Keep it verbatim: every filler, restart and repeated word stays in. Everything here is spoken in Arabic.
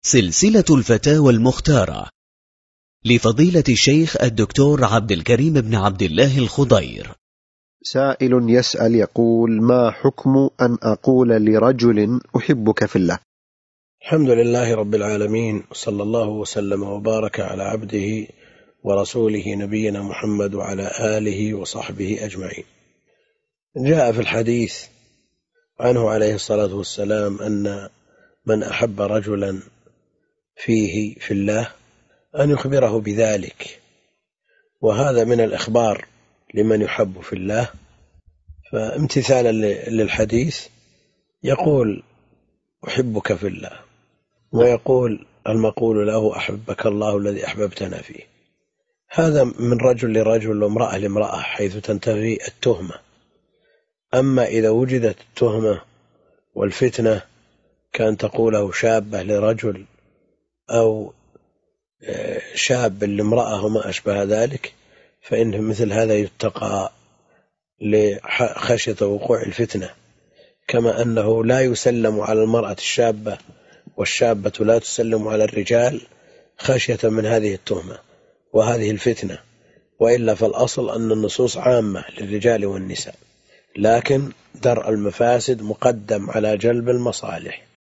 سلسلة الفتاوى المختارة لفضيلة الشيخ الدكتور عبد الكريم بن عبد الله الخضير. سائل يسأل يقول: ما حكم أن أقول لرجل أحبك في الله؟ الحمد لله رب العالمين، صلى الله وسلم وبارك على عبده ورسوله نبينا محمد وعلى آله وصحبه أجمعين. جاء في الحديث عنه عليه الصلاة والسلام أن من أحب رجلا فيه في الله أن يخبره بذلك، وهذا من الإخبار لمن يحب في الله. فامتثالا للحديث يقول أحبك في الله، ويقول المقول له أحبك الله الذي أحببتنا فيه. هذا من رجل لرجل وامرأة لامرأة حيث تنتهي التهمة. أما إذا وجدت التهمة والفتنة كان تقوله شابة لرجل أو شاب لامرأة وما أشبه ذلك، فإن مثل هذا يتقى لخشية وقوع الفتنة، كما أنه لا يسلم على المرأة الشابة والشابة لا تسلم على الرجال خشية من هذه التهمة وهذه الفتنة. وإلا فالأصل أن النصوص عامة للرجال والنساء، لكن درء المفاسد مقدم على جلب المصالح.